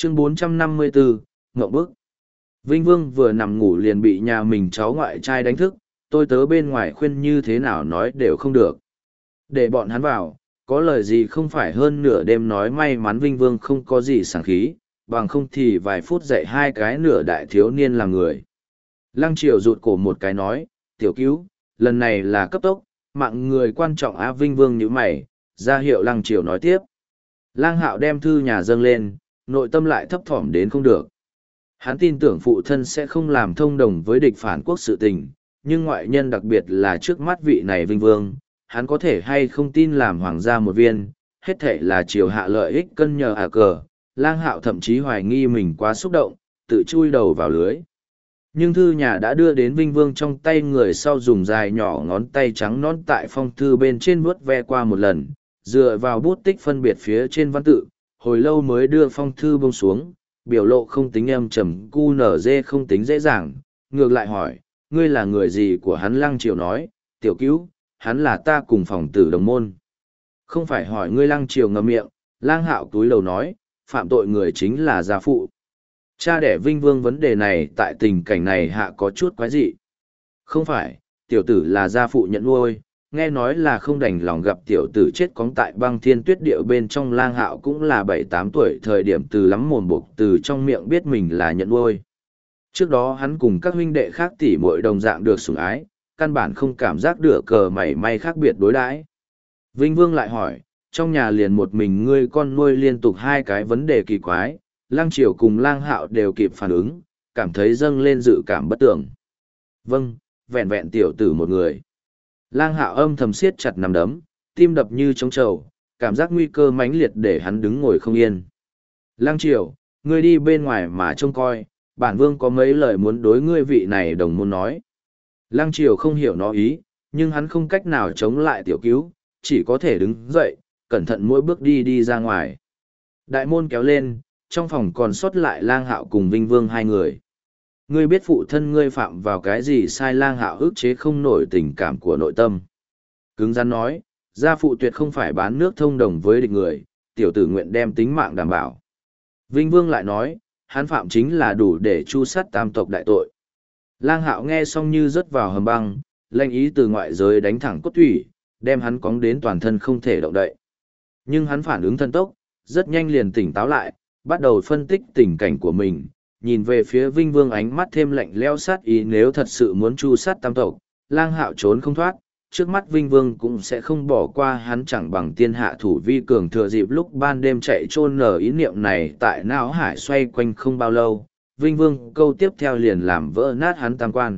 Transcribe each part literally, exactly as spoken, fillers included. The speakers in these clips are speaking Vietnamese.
Chương bốn trăm năm mươi bốn, Ngộng bức. Vinh Vương vừa nằm ngủ liền bị nhà mình cháu ngoại trai đánh thức, tôi tớ bên ngoài khuyên như thế nào nói đều không được. Để bọn hắn vào, có lời gì không phải hơn nửa đêm nói may mắn Vinh Vương không có gì sảng khí, bằng không thì vài phút dạy hai cái nửa đại thiếu niên làm người. Lăng Triều rụt cổ một cái nói, tiểu cứu, lần này là cấp tốc, mạng người quan trọng á. Vinh Vương nhíu mày, ra hiệu Lăng Triều nói tiếp. Lang Hạo đem thư nhà dâng lên, nội tâm lại thấp thỏm đến không được. Hắn tin tưởng phụ thân sẽ không làm thông đồng với địch phản quốc sự tình, nhưng ngoại nhân đặc biệt là trước mắt vị này Vinh Vương, hắn có thể hay không tin làm hoàng gia một viên, hết thể là triều hạ lợi ích cân nhờ à cờ. Lang Hạo thậm chí hoài nghi mình quá xúc động, tự chui đầu vào lưới. Nhưng thư nhà đã đưa đến Vinh Vương trong tay, người sau dùng dài nhỏ ngón tay trắng nón tại phong thư bên trên vuốt ve qua một lần, dựa vào bút tích phân biệt phía trên văn tự, hồi lâu mới đưa phong thư buông xuống, biểu lộ không tính âm trầm cu nở dê không tính dễ dàng, ngược lại hỏi, ngươi là người gì của hắn? Lăng Triều nói, tiểu cứu, hắn là ta cùng phòng tử đồng môn. Không phải hỏi ngươi. Lăng Triều ngậm miệng. Lang Hạo túi lầu nói, phạm tội người chính là gia phụ. Cha đẻ Vinh Vương vấn đề này tại tình cảnh này hạ có chút quái dị. Không phải, tiểu tử là gia phụ nhận nuôi, nghe nói là không đành lòng gặp tiểu tử chết cóng tại băng thiên tuyết điệu bên trong. Lang Hạo cũng là bảy tám tuổi thời điểm từ lắm mồm buộc từ trong miệng biết mình là nhận nuôi. Trước đó hắn cùng các huynh đệ khác tỉ muội đồng dạng được sủng ái, căn bản không cảm giác được cờ mảy may khác biệt đối đãi. Vinh Vương lại hỏi, trong nhà liền một mình ngươi con nuôi liên tục hai cái vấn đề kỳ quái. Lăng Triều cùng Lang Hạo đều kịp phản ứng, cảm thấy dâng lên dự cảm bất tưởng. Vâng, vẹn vẹn tiểu tử một người. Lang Hạo âm thầm siết chặt nắm đấm, tim đập như trống trầu, cảm giác nguy cơ mãnh liệt để hắn đứng ngồi không yên. Lăng Triều, ngươi đi bên ngoài mà trông coi, bản vương có mấy lời muốn đối ngươi vị này đồng môn nói. Lăng Triều không hiểu nó ý, nhưng hắn không cách nào chống lại tiểu cứu, chỉ có thể đứng dậy, cẩn thận mỗi bước đi đi ra ngoài. Đại môn kéo lên, trong phòng còn sót lại Lang Hạo cùng Vinh Vương hai người. Ngươi biết phụ thân ngươi phạm vào cái gì sai? Lang Hạo ức chế không nổi tình cảm của nội tâm. Cứng rắn nói, gia phụ tuyệt không phải bán nước thông đồng với địch người, tiểu tử nguyện đem tính mạng đảm bảo. Vinh Vương lại nói, hắn phạm chính là đủ để chu sát tam tộc đại tội. Lang Hạo nghe xong như rớt vào hầm băng, lệnh ý từ ngoại giới đánh thẳng cốt thủy, đem hắn cóng đến toàn thân không thể động đậy. Nhưng hắn phản ứng thần tốc, rất nhanh liền tỉnh táo lại, bắt đầu phân tích tình cảnh của mình, nhìn về phía Vinh Vương ánh mắt thêm lạnh lẽo sát ý. Nếu thật sự muốn chu sát tam tộc, Lang Hạo trốn không thoát, trước mắt Vinh Vương cũng sẽ không bỏ qua hắn. Chẳng bằng tiên hạ thủ vi cường, thừa dịp lúc ban đêm chạy trôn nở. Ý niệm này tại não hải xoay quanh không bao lâu, Vinh Vương câu tiếp theo liền làm vỡ nát hắn tam quan.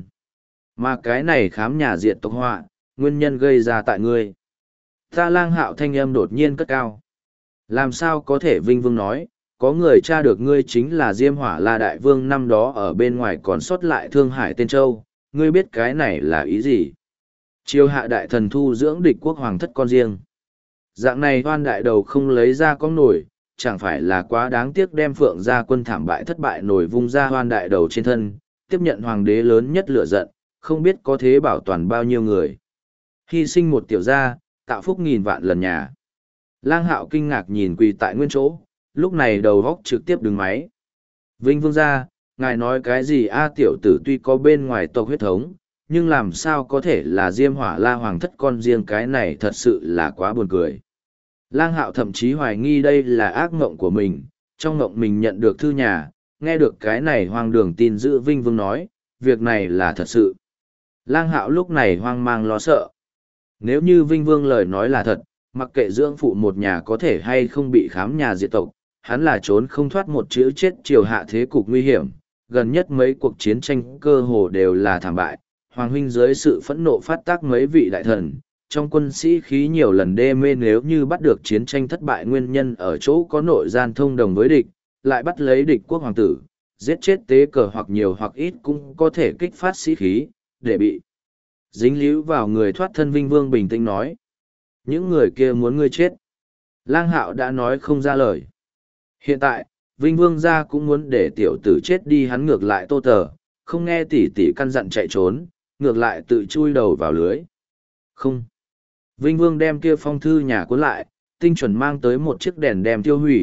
Mà cái này khám nhà diệt tộc họa, nguyên nhân gây ra tại ngươi. Ta. Lang Hạo thanh âm đột nhiên cất cao. Làm sao có thể? Vinh Vương nói, có người tra được ngươi chính là Diêm Hỏa La Đại Vương năm đó ở bên ngoài còn sót lại Thương Hải Tên Châu, ngươi biết cái này là ý gì? Triều hạ đại thần thu dưỡng địch quốc hoàng thất con riêng. Dạng này hoan đại đầu không lấy ra con nổi, chẳng phải là quá đáng tiếc đem Phượng gia quân thảm bại thất bại nổi vung ra hoan đại đầu trên thân, tiếp nhận hoàng đế lớn nhất lửa giận, không biết có thế bảo toàn bao nhiêu người. Hy sinh một tiểu gia, tạo phúc nghìn vạn lần nhà. Lang Hạo kinh ngạc nhìn quỳ tại nguyên chỗ, lúc này đầu góc trực tiếp đứng máy. Vinh Vương gia, ngài nói cái gì? A tiểu tử tuy có bên ngoài tộc huyết thống, nhưng làm sao có thể là Diêm Hỏa La hoàng thất con riêng? Cái này thật sự là quá buồn cười. Lang Hạo thậm chí hoài nghi đây là ác mộng của mình, trong mộng mình nhận được thư nhà, nghe được cái này hoang đường tin dữ. Vinh Vương nói, việc này là thật sự. Lang Hạo lúc này hoang mang lo sợ. Nếu như Vinh Vương lời nói là thật, mặc kệ dưỡng phụ một nhà có thể hay không bị khám nhà diệt tộc, hắn là trốn không thoát một chữ chết. Triều hạ thế cục nguy hiểm, gần nhất mấy cuộc chiến tranh cơ hồ đều là thảm bại. Hoàng huynh dưới sự phẫn nộ phát tác mấy vị đại thần, trong quân sĩ khí nhiều lần đê mê. Nếu như bắt được chiến tranh thất bại nguyên nhân ở chỗ có nội gian thông đồng với địch, lại bắt lấy địch quốc hoàng tử, giết chết tế cờ hoặc nhiều hoặc ít cũng có thể kích phát sĩ khí, để bị dính líu vào người thoát thân. Vinh Vương bình tĩnh nói, những người kia muốn ngươi chết. Lang Hạo đã nói không ra lời. Hiện tại, Vinh Vương gia cũng muốn để tiểu tử chết đi. Hắn ngược lại tô tờ, không nghe tỷ tỷ căn dặn chạy trốn, ngược lại tự chui đầu vào lưới. Không. Vinh Vương đem kia phong thư nhà cuốn lại, tinh chuẩn mang tới một chiếc đèn đem tiêu hủy,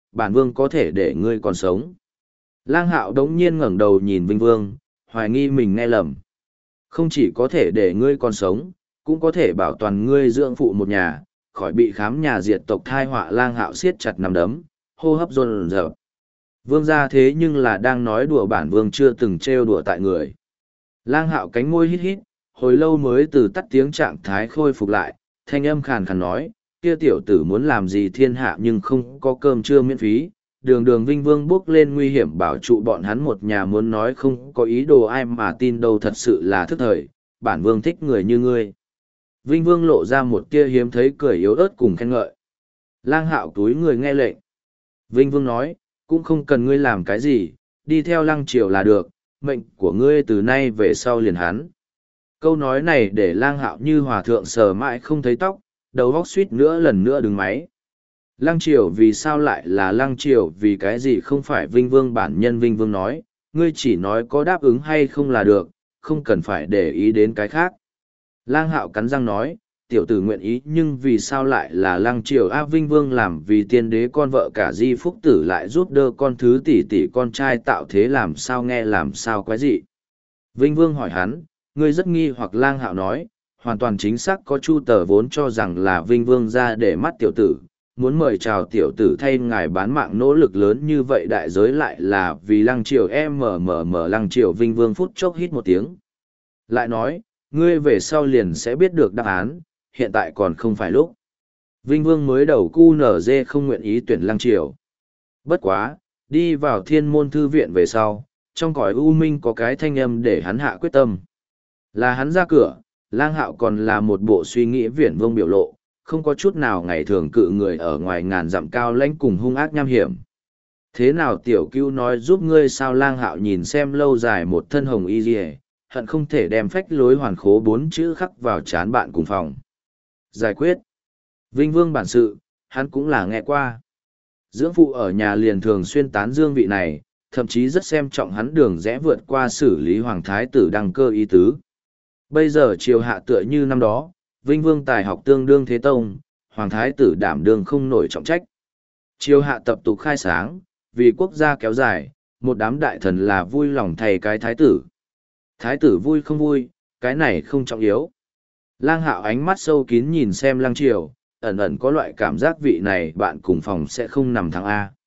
bản vương có thể để ngươi còn sống. Lang Hạo đống nhiên ngẩng đầu nhìn Vinh Vương, hoài nghi mình nghe lầm. Không chỉ có thể để ngươi còn sống, cũng có thể bảo toàn ngươi dưỡng phụ một nhà, khỏi bị khám nhà diệt tộc thai họa. Lang Hạo siết chặt nắm đấm, hô hấp dồn dập. Vương gia thế nhưng là đang nói đùa, bản vương chưa từng trêu đùa tại người. Lang Hạo cánh môi hít hít, hồi lâu mới từ tắt tiếng trạng thái khôi phục lại, thanh âm khàn khàn nói, kia tiểu tử muốn làm gì thiên hạ nhưng không có cơm trưa miễn phí. Đường đường Vinh Vương bước lên nguy hiểm bảo trụ bọn hắn một nhà, muốn nói không có ý đồ ai mà tin đâu, thật sự là thức thời, bản vương thích người như ngươi. Vinh Vương lộ ra một tia hiếm thấy cười yếu ớt cùng khen ngợi. Lang Hạo túi người nghe lệnh. Vinh Vương nói, cũng không cần ngươi làm cái gì, đi theo Lăng Triều là được, mệnh của ngươi từ nay về sau liền hắn. Câu nói này để Lang Hạo như hòa thượng sờ mãi không thấy tóc, đầu óc suýt nữa lần nữa đứng máy. Lăng Triều vì sao lại là Lăng Triều, vì cái gì không phải Vinh Vương bản nhân? Vinh Vương nói, ngươi chỉ nói có đáp ứng hay không là được, không cần phải để ý đến cái khác. Lang Hạo cắn răng nói, tiểu tử nguyện ý, nhưng vì sao lại là Lăng Triều? A Vinh Vương làm vì tiên đế con vợ cả Di Phúc Tử lại giúp đỡ con thứ tỷ tỷ con trai tạo thế, làm sao nghe làm sao quái dị. Vinh Vương hỏi hắn, ngươi rất nghi hoặc. Lang Hạo nói, hoàn toàn chính xác, có Chu Tờ vốn cho rằng là Vinh Vương ra để mắt tiểu tử, muốn mời chào tiểu tử thay ngài bán mạng nỗ lực lớn như vậy, đại giới lại là vì Lăng Triều. Em mở mở mở Lăng Triều. Vinh Vương phút chốc hít một tiếng. Lại nói, ngươi về sau liền sẽ biết được đáp án, hiện tại còn không phải lúc. Vinh Vương mới đầu cu nở dê không nguyện ý tuyển Lăng Triều. Bất quá, đi vào thiên môn thư viện về sau, trong cõi u minh có cái thanh âm để hắn hạ quyết tâm. Là hắn ra cửa, Lang Hạo còn là một bộ suy nghĩ viển vông biểu lộ, không có chút nào ngày thường cự người ở ngoài ngàn dặm cao lãnh cùng hung ác nham hiểm. Thế nào tiểu cưu nói giúp ngươi sao? Lang Hạo nhìn xem lâu dài một thân hồng y rìa, hận không thể đem phách lối hoàn khố bốn chữ khắc vào trán bạn cùng phòng. Giải quyết. Vinh Vương bản sự, hắn cũng là nghe qua. Dưỡng phụ ở nhà liền thường xuyên tán dương vị này, thậm chí rất xem trọng hắn đường rẽ vượt qua xử lý hoàng thái tử đăng cơ ý tứ. Bây giờ triều hạ tựa như năm đó, Vinh Vương tài học tương đương thế tông, hoàng thái tử đảm đương không nổi trọng trách. Triều hạ tập tục khai sáng, vì quốc gia kéo dài, một đám đại thần là vui lòng thay cái thái tử. Thái tử vui không vui, cái này không trọng yếu. Lang Hạo ánh mắt sâu kín nhìn xem Lăng Triều, ẩn ẩn có loại cảm giác vị này bạn cùng phòng sẽ không nằm thắng A.